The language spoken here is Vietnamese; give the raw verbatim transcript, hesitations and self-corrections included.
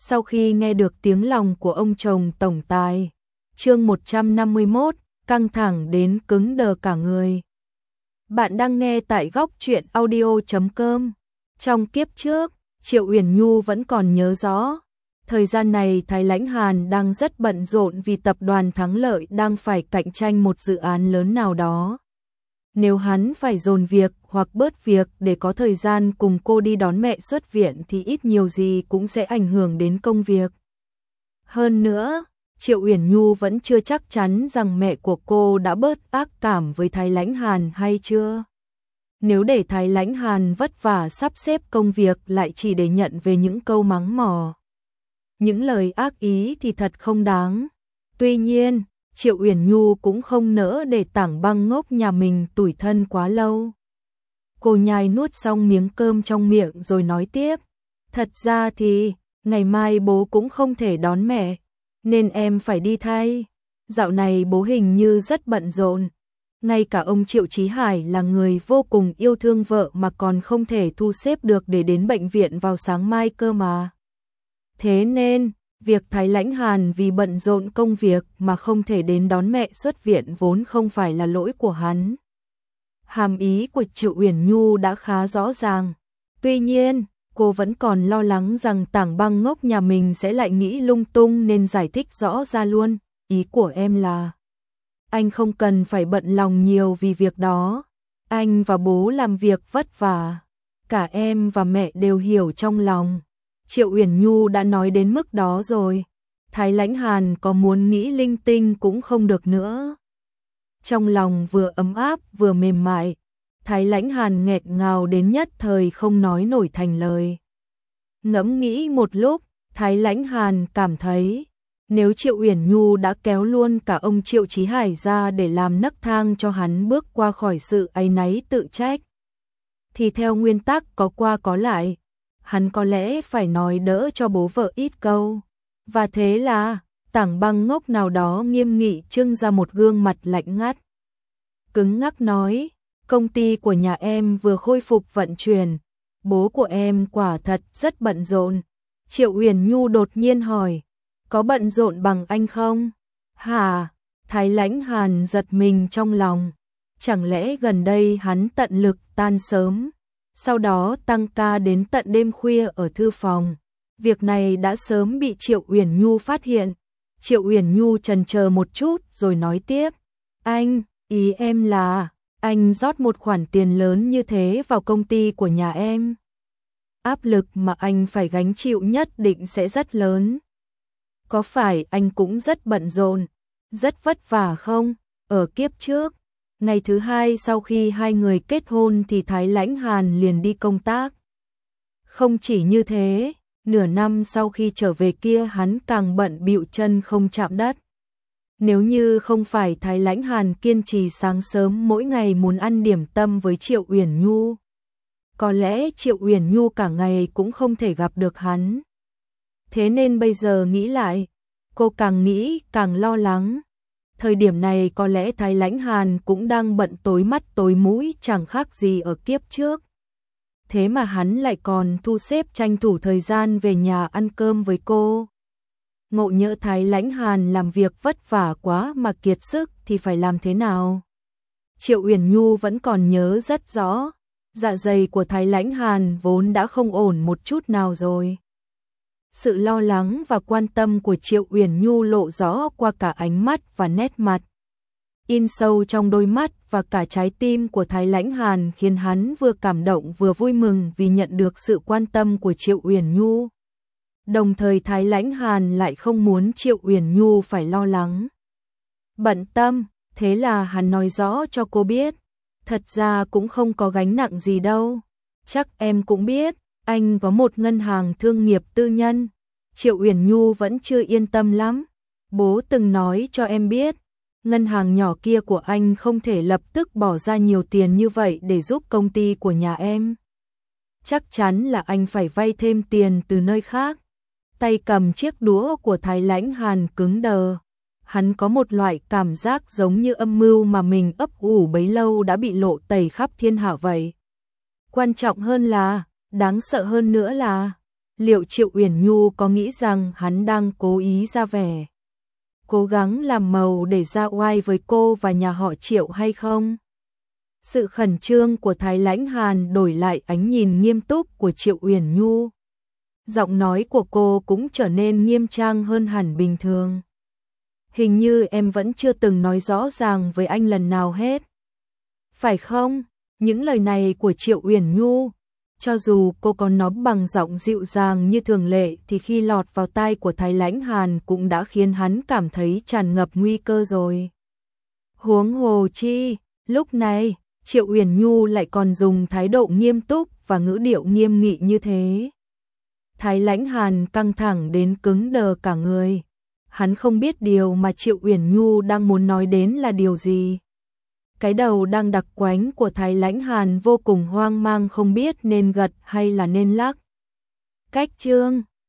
sau khi nghe được tiếng lòng của ông chồng tổng tài. Chương một trăm năm mươi mốt, căng thẳng đến cứng đờ cả người. Bạn đang nghe tại góc truyện audio chấm com. Trong kiếp trước, Triệu Uyển Nhu vẫn còn nhớ rõ. Thời gian này Thái Lãnh Hàn đang rất bận rộn vì tập đoàn Thắng Lợi đang phải cạnh tranh một dự án lớn nào đó. Nếu hắn phải dồn việc hoặc bớt việc để có thời gian cùng cô đi đón mẹ xuất viện thì ít nhiều gì cũng sẽ ảnh hưởng đến công việc. Hơn nữa, Triệu Uyển Nhu vẫn chưa chắc chắn rằng mẹ của cô đã bớt ác cảm với Thái Lãnh Hàn hay chưa. Nếu để Thái Lãnh Hàn vất vả sắp xếp công việc lại chỉ để nhận về những câu mắng mỏ, những lời ác ý thì thật không đáng. Tuy nhiên, Triệu Uyển Nhu cũng không nỡ để Tảng Băng ngốc nhà mình tủi thân quá lâu. Cô nhai nuốt xong miếng cơm trong miệng rồi nói tiếp. Thật ra thì, ngày mai bố cũng không thể đón mẹ, nên em phải đi thay. Dạo này bố hình như rất bận rộn. Ngay cả ông Triệu Chí Hải là người vô cùng yêu thương vợ mà còn không thể thu xếp được để đến bệnh viện vào sáng mai cơ mà. Thế nên, việc Thái Lãnh Hàn vì bận rộn công việc mà không thể đến đón mẹ xuất viện vốn không phải là lỗi của hắn. Hàm ý của Triệu Uyển Nhu đã khá rõ ràng. Tuy nhiên, cô vẫn còn lo lắng rằng Tảng Băng ngốc nhà mình sẽ lại nghĩ lung tung nên giải thích rõ ra luôn. Ý của em là, anh không cần phải bận lòng nhiều vì việc đó. Anh và bố làm việc vất vả. Cả em và mẹ đều hiểu trong lòng. Triệu Uyển Nhu đã nói đến mức đó rồi. Thái Lãnh Hàn có muốn nghĩ linh tinh cũng không được nữa. Trong lòng vừa ấm áp vừa mềm mại, Thái Lãnh Hàn nghẹt ngào đến nhất thời không nói nổi thành lời. Ngẫm nghĩ một lúc, Thái Lãnh Hàn cảm thấy, nếu Triệu Uyển Nhu đã kéo luôn cả ông Triệu Chí Hải ra để làm nấc thang cho hắn bước qua khỏi sự áy náy tự trách, thì theo nguyên tắc có qua có lại, hắn có lẽ phải nói đỡ cho bố vợ ít câu. Và thế là, Tảng Băng ngốc nào đó nghiêm nghị trưng ra một gương mặt lạnh ngắt. Cứng ngắc nói, công ty của nhà em vừa khôi phục vận chuyển, bố của em quả thật rất bận rộn. Triệu Uyển Nhu đột nhiên hỏi, có bận rộn bằng anh không? Hả? Thái Lãnh Hàn giật mình trong lòng. Chẳng lẽ gần đây hắn tận lực tan sớm, sau đó tăng ca đến tận đêm khuya ở thư phòng? Việc này đã sớm bị Triệu Uyển Nhu phát hiện. Triệu Uyển Nhu chần chờ một chút rồi nói tiếp. Anh, ý em là, anh rót một khoản tiền lớn như thế vào công ty của nhà em. Áp lực mà anh phải gánh chịu nhất định sẽ rất lớn. Có phải anh cũng rất bận rộn, rất vất vả không? Ở kiếp trước, ngày thứ hai sau khi hai người kết hôn thì Thái Lãnh Hàn liền đi công tác. Không chỉ như thế, nửa năm sau khi trở về kia hắn càng bận bịu chân không chạm đất. Nếu như không phải Thái Lãnh Hàn kiên trì sáng sớm mỗi ngày muốn ăn điểm tâm với Triệu Uyển Nhu, có lẽ Triệu Uyển Nhu cả ngày cũng không thể gặp được hắn. Thế nên bây giờ nghĩ lại, cô càng nghĩ càng lo lắng. Thời điểm này có lẽ Thái Lãnh Hàn cũng đang bận tối mắt tối mũi chẳng khác gì ở kiếp trước. Thế mà hắn lại còn thu xếp tranh thủ thời gian về nhà ăn cơm với cô. Ngộ nhỡ Thái Lãnh Hàn làm việc vất vả quá mà kiệt sức thì phải làm thế nào? Triệu Uyển Nhu vẫn còn nhớ rất rõ, dạ dày của Thái Lãnh Hàn vốn đã không ổn một chút nào rồi. Sự lo lắng và quan tâm của Triệu Uyển Nhu lộ rõ qua cả ánh mắt và nét mặt. In sâu trong đôi mắt và cả trái tim của Thái Lãnh Hàn khiến hắn vừa cảm động vừa vui mừng vì nhận được sự quan tâm của Triệu Uyển Nhu. Đồng thời Thái Lãnh Hàn lại không muốn Triệu Uyển Nhu phải lo lắng, bận tâm, thế là hắn nói rõ cho cô biết. Thật ra cũng không có gánh nặng gì đâu. Chắc em cũng biết, anh có một ngân hàng thương nghiệp tư nhân. Triệu Uyển Nhu vẫn chưa yên tâm lắm. Bố từng nói cho em biết, ngân hàng nhỏ kia của anh không thể lập tức bỏ ra nhiều tiền như vậy để giúp công ty của nhà em. Chắc chắn là anh phải vay thêm tiền từ nơi khác. Tay cầm chiếc đũa của Thái Lãnh Hàn cứng đờ. Hắn có một loại cảm giác giống như âm mưu mà mình ấp ủ bấy lâu đã bị lộ tẩy khắp thiên hạ vậy. Quan trọng hơn là, đáng sợ hơn nữa là, liệu Triệu Uyển Nhu có nghĩ rằng hắn đang cố ý ra vẻ, cố gắng làm màu để ra oai với cô và nhà họ Triệu hay không? Sự khẩn trương của Thái Lãnh Hàn đổi lại ánh nhìn nghiêm túc của Triệu Uyển Nhu. Giọng nói của cô cũng trở nên nghiêm trang hơn hẳn bình thường. Hình như em vẫn chưa từng nói rõ ràng với anh lần nào hết. Phải không? Những lời này của Triệu Uyển Nhu, cho dù cô có nói bằng giọng dịu dàng như thường lệ thì khi lọt vào tai của Thái Lãnh Hàn cũng đã khiến hắn cảm thấy tràn ngập nguy cơ rồi. Huống hồ chi, lúc này, Triệu Uyển Nhu lại còn dùng thái độ nghiêm túc và ngữ điệu nghiêm nghị như thế. Thái Lãnh Hàn căng thẳng đến cứng đờ cả người. Hắn không biết điều mà Triệu Uyển Nhu đang muốn nói đến là điều gì. Cái đầu đang đặc quánh của Thái Lãnh Hàn vô cùng hoang mang, không biết nên gật hay là nên lắc. Cách chương